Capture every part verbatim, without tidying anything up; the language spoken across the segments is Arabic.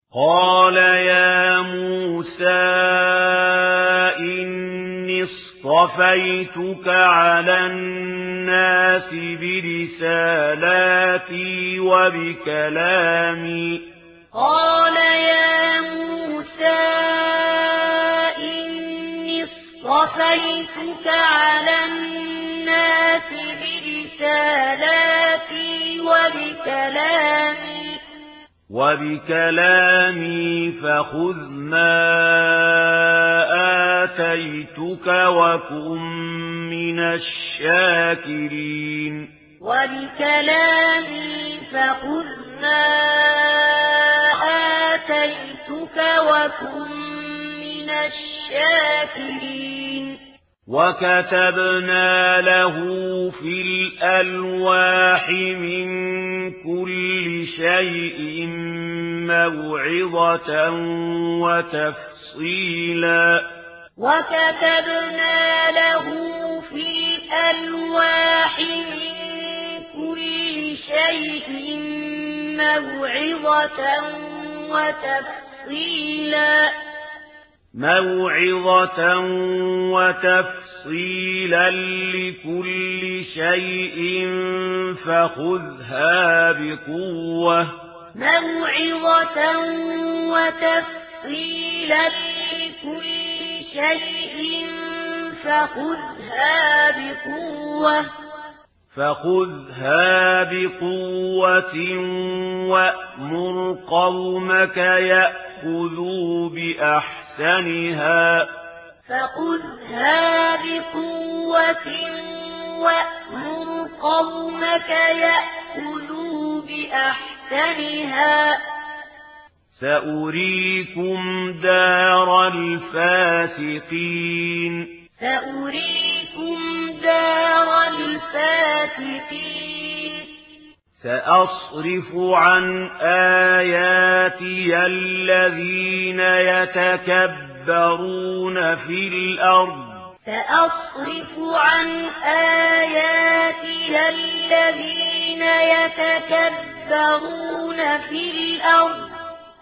قال يا موسى إني اصطفيتك على الناس برسالاتي وبكلامي قال يا موسى إني اصطفيتك على الناس برسالاتي وبكلامي وبكلامي فخذ ما آتيتك وكن من الشاكرين وبكلامي فخذ ما آتيتك وكن من الشاكرين وكتبنا له في الألواح من كل شيء موعظة وتفصيلا وكتبنا له في الألواح من كل شيء موعظة وتفصيلا موعظة وتفصيلا لكل شيء فخذها بقوة موعظة وتفصيلا لكل شيء فخذها بقوة فخذها بقوة وأمر قومك يأخذوا بأحسنها فخذها بقوة وأمر قومك يأخذوا بأحسنها سأريكم دار الفاسقين سأريكم دار الفاسقين سأصرف عن آياتي الذين يتكبرون في الأرض سأصرف عن آياتي الذين يتكبرون في الأرض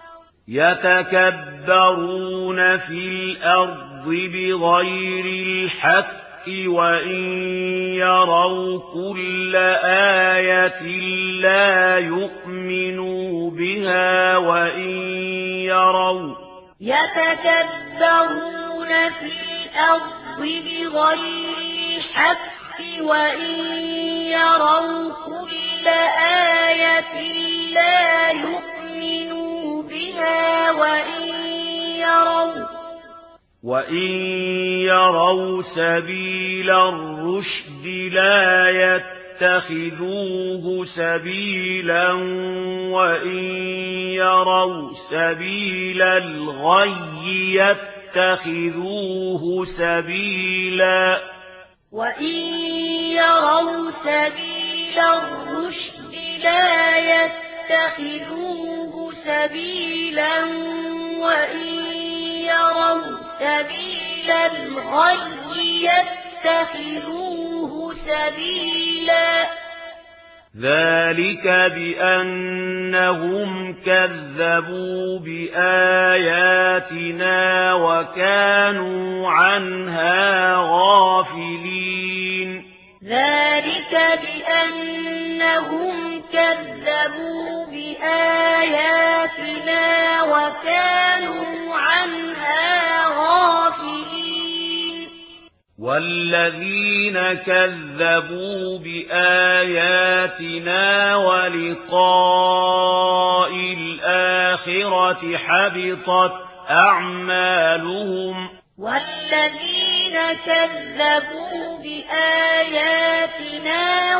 يتكبرون في الأرض بغير الحق وإن يروا كل آية لا يؤمنوا بها وإن يروا يتكبرون في الأرض بغير الحق وإن يروا كل آية لا يؤمنوا بها وإن يروا وإن يروا سبيل الرشد لا يتخذوه سبيلا وإن يروا سبيل الغي يتخذوه سبيلا وإن يروا سبيل الرشد لا يتخذوه سبيلا وإن يروا سبيل الغي يتخذوه سبيلا ذلك بأنهم كذبوا بآياتنا وكانوا عنها غافلين ذلك بأنهم كذبوا بآياتنا وكانوا عنها غافلين والذين كذبوا بآياتنا ولقاء الآخرة حبطت أعمالهم والذين كذبوا بآياتنا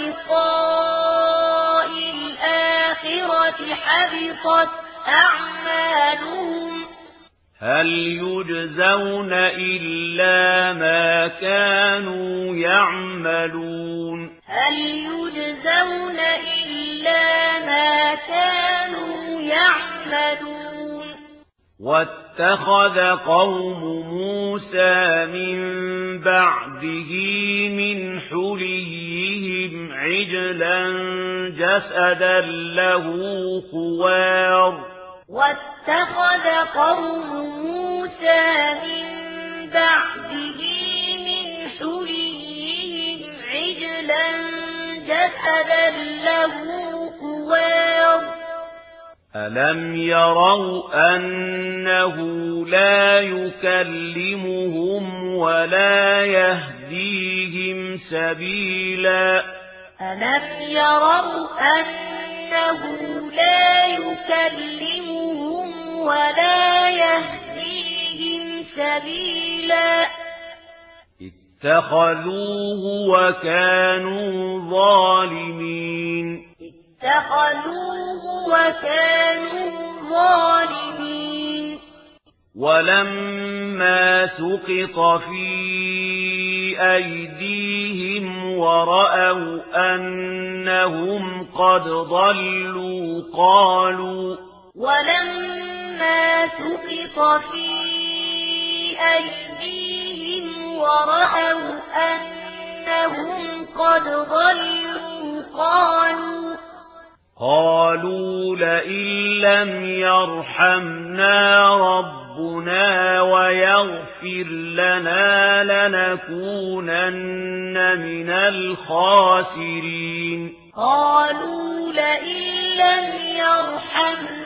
ولقاء الآخرة حبطت أعمالهم هل يجزون إلا ما كانوا يعملون هل يجزون إلا ما كانوا يعملون واتخذ قوم موسى من بعده من حليهم عجلا جسدا له خوار واتخذ قوم موسى من بعده من حليهم عجلا جسدا له خوار ألم يروا أنه لا يكلمهم ولا يهديهم سبيلا ألم يروا أنه لا يكلمهم ولا يهديهم سبيلا اتخذوه وكانوا ظالمين اتخذوه وكانوا ظالمين ولما سقط في أيديهم ورأوا أنهم قد ضلوا قالوا ولما سقط في أيديهم ورأوا أنهم قد ضلوا قالوا قالوا لئن لم يرحمنا ربنا ويغفر لنا لنكونن من الخاسرين قالوا لئن لم يرحمنا